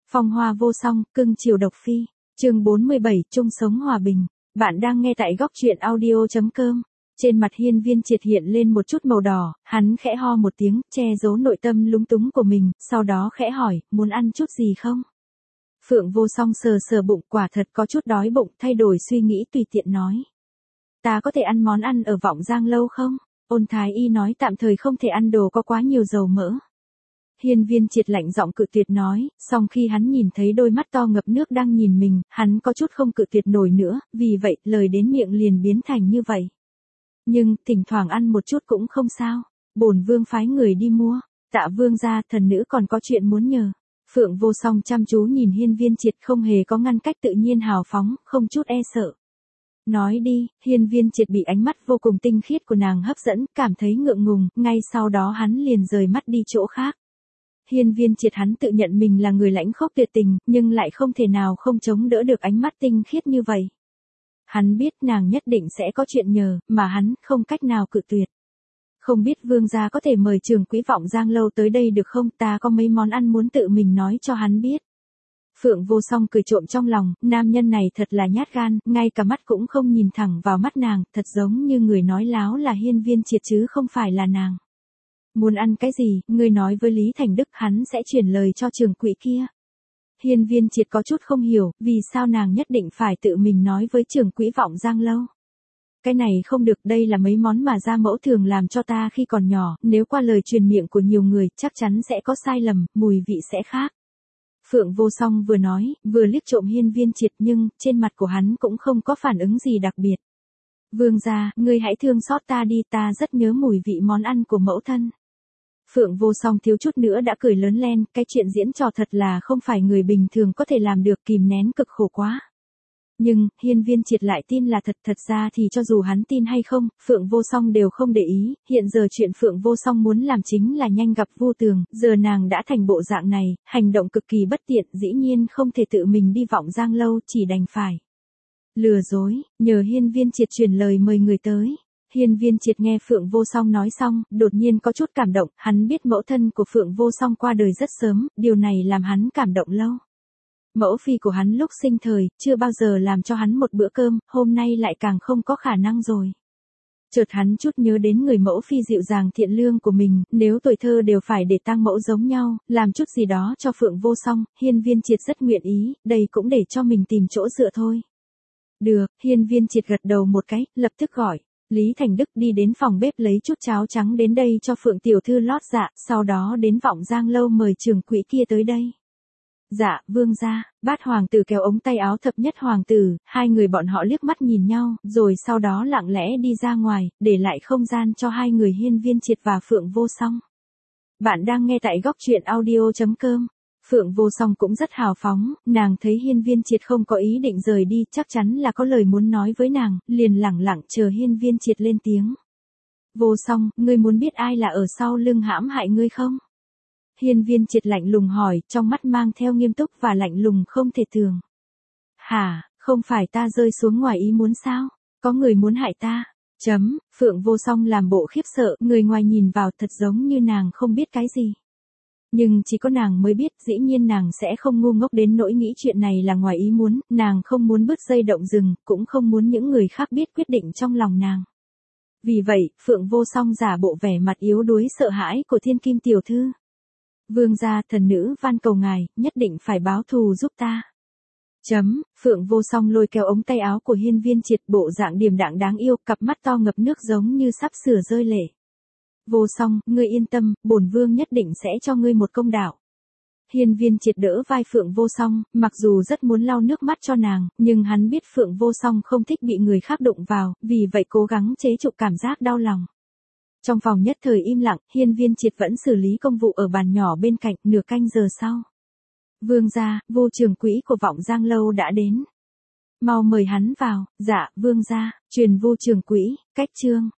Phong hoa vô song, cưng chiều độc phi. Chương 47, chung sống hòa bình. Bạn đang nghe tại góc truyện audio.com. Trên mặt Hiên Viên Triệt hiện lên một chút màu đỏ, hắn khẽ ho một tiếng, che giấu nội tâm lúng túng của mình, sau đó khẽ hỏi, muốn ăn chút gì không? Phượng Vô Song sờ sờ bụng, quả thật có chút đói bụng, thay đổi suy nghĩ tùy tiện nói. Ta có thể ăn món ăn ở Vọng Giang lâu không? Ôn Thái Y nói tạm thời không thể ăn đồ có quá nhiều dầu mỡ. Hiên Viên Triệt lạnh giọng cự tuyệt nói, song khi hắn nhìn thấy đôi mắt to ngập nước đang nhìn mình, hắn có chút không cự tuyệt nổi nữa, vì vậy, lời đến miệng liền biến thành như vậy. Nhưng, thỉnh thoảng ăn một chút cũng không sao, bổn vương phái người đi mua, Tạ vương gia, thần nữ còn có chuyện muốn nhờ. Phượng Vô Song chăm chú nhìn Hiên Viên Triệt không hề có ngăn cách tự nhiên hào phóng, không chút e sợ. Nói đi, Hiên Viên Triệt bị ánh mắt vô cùng tinh khiết của nàng hấp dẫn, cảm thấy ngượng ngùng, ngay sau đó hắn liền rời mắt đi chỗ khác. Hiên Viên Triệt hắn tự nhận mình là người lãnh khốc tuyệt tình, nhưng lại không thể nào không chống đỡ được ánh mắt tinh khiết như vậy. Hắn biết nàng nhất định sẽ có chuyện nhờ, mà hắn không cách nào cự tuyệt. Không biết vương gia có thể mời Trường Quý Vọng Giang lâu tới đây được không, ta có mấy món ăn muốn tự mình nói cho hắn biết. Phượng Vô Song cười trộm trong lòng, nam nhân này thật là nhát gan, ngay cả mắt cũng không nhìn thẳng vào mắt nàng, thật giống như người nói láo là Hiên Viên Triệt chứ không phải là nàng. Muốn ăn cái gì, ngươi nói với Lý Thành Đức, hắn sẽ chuyển lời cho Trường Quỹ kia. Hiên Viên Triệt có chút không hiểu, vì sao nàng nhất định phải tự mình nói với Trường Quỹ Vọng Giang lâu. Cái này không được, đây là mấy món mà gia mẫu thường làm cho ta khi còn nhỏ, nếu qua lời truyền miệng của nhiều người, chắc chắn sẽ có sai lầm, mùi vị sẽ khác. Phượng Vô Song vừa nói, vừa liếc trộm Hiên Viên Triệt nhưng, trên mặt của hắn cũng không có phản ứng gì đặc biệt. Vương gia, ngươi hãy thương xót ta đi, ta rất nhớ mùi vị món ăn của mẫu thân. Phượng Vô Song thiếu chút nữa đã cười lớn lên, cái chuyện diễn trò thật là không phải người bình thường có thể làm được, kìm nén cực khổ quá. Nhưng, Hiên Viên Triệt lại tin là thật, thật ra thì cho dù hắn tin hay không, Phượng Vô Song đều không để ý, hiện giờ chuyện Phượng Vô Song muốn làm chính là nhanh gặp Vô Tường, giờ nàng đã thành bộ dạng này, hành động cực kỳ bất tiện, dĩ nhiên không thể tự mình đi Vọng Giang lâu, chỉ đành phải lừa dối, nhờ Hiên Viên Triệt truyền lời mời người tới. Hiên Viên Triệt nghe Phượng Vô Song nói xong, đột nhiên có chút cảm động, hắn biết mẫu thân của Phượng Vô Song qua đời rất sớm, điều này làm hắn cảm động lâu. Mẫu phi của hắn lúc sinh thời, chưa bao giờ làm cho hắn một bữa cơm, hôm nay lại càng không có khả năng rồi. Chợt hắn chút nhớ đến người mẫu phi dịu dàng thiện lương của mình, nếu tuổi thơ đều phải để tang mẫu giống nhau, làm chút gì đó cho Phượng Vô Song, Hiên Viên Triệt rất nguyện ý, đây cũng để cho mình tìm chỗ dựa thôi. Được, Hiên Viên Triệt gật đầu một cái, lập tức gọi Lý Thành Đức đi đến phòng bếp lấy chút cháo trắng đến đây cho Phượng tiểu thư lót dạ, sau đó đến Vọng Giang lâu mời Trường Quỹ kia tới đây. Dạ, vương gia. Bát hoàng tử kéo ống tay áo thập nhất hoàng tử, hai người bọn họ liếc mắt nhìn nhau, rồi sau đó lặng lẽ đi ra ngoài, để lại không gian cho hai người Hiên Viên Triệt và Phượng Vô Song. Bạn đang nghe tại góc truyện audio.com. Phượng Vô Song cũng rất hào phóng, nàng thấy Hiên Viên Triệt không có ý định rời đi, chắc chắn là có lời muốn nói với nàng, liền lẳng lặng chờ Hiên Viên Triệt lên tiếng. Vô Song, ngươi muốn biết ai là ở sau lưng hãm hại ngươi không? Hiên Viên Triệt lạnh lùng hỏi, trong mắt mang theo nghiêm túc và lạnh lùng không thể tưởng. Hả, không phải ta rơi xuống ngoài ý muốn sao? Có người muốn hại ta? Phượng Vô Song làm bộ khiếp sợ, người ngoài nhìn vào thật giống như nàng không biết cái gì. Nhưng chỉ có nàng mới biết, dĩ nhiên nàng sẽ không ngu ngốc đến nỗi nghĩ chuyện này là ngoài ý muốn, nàng không muốn bứt dây động rừng, cũng không muốn những người khác biết quyết định trong lòng nàng. Vì vậy, Phượng Vô Song giả bộ vẻ mặt yếu đuối sợ hãi của Thiên Kim tiểu thư. Vương gia, thần nữ van cầu ngài, nhất định phải báo thù giúp ta. Phượng Vô Song lôi kéo ống tay áo của Hiên Viên Triệt, bộ dạng điềm đạm đáng yêu, cặp mắt to ngập nước giống như sắp sửa rơi lệ. Vô Song, ngươi yên tâm, bổn vương nhất định sẽ cho ngươi một công đạo. Hiên Viên Triệt đỡ vai Phượng Vô Song, mặc dù rất muốn lau nước mắt cho nàng, nhưng hắn biết Phượng Vô Song không thích bị người khác đụng vào, vì vậy cố gắng chế trụ cảm giác đau lòng. Trong phòng nhất thời im lặng, Hiên Viên Triệt vẫn xử lý công vụ ở bàn nhỏ bên cạnh, nửa canh giờ sau. Vương gia, Vô Trường Quỹ của Vọng Giang lâu đã đến. Mau mời hắn vào. Dạ, vương gia. Truyền Vô Trường Quỹ, cách chương.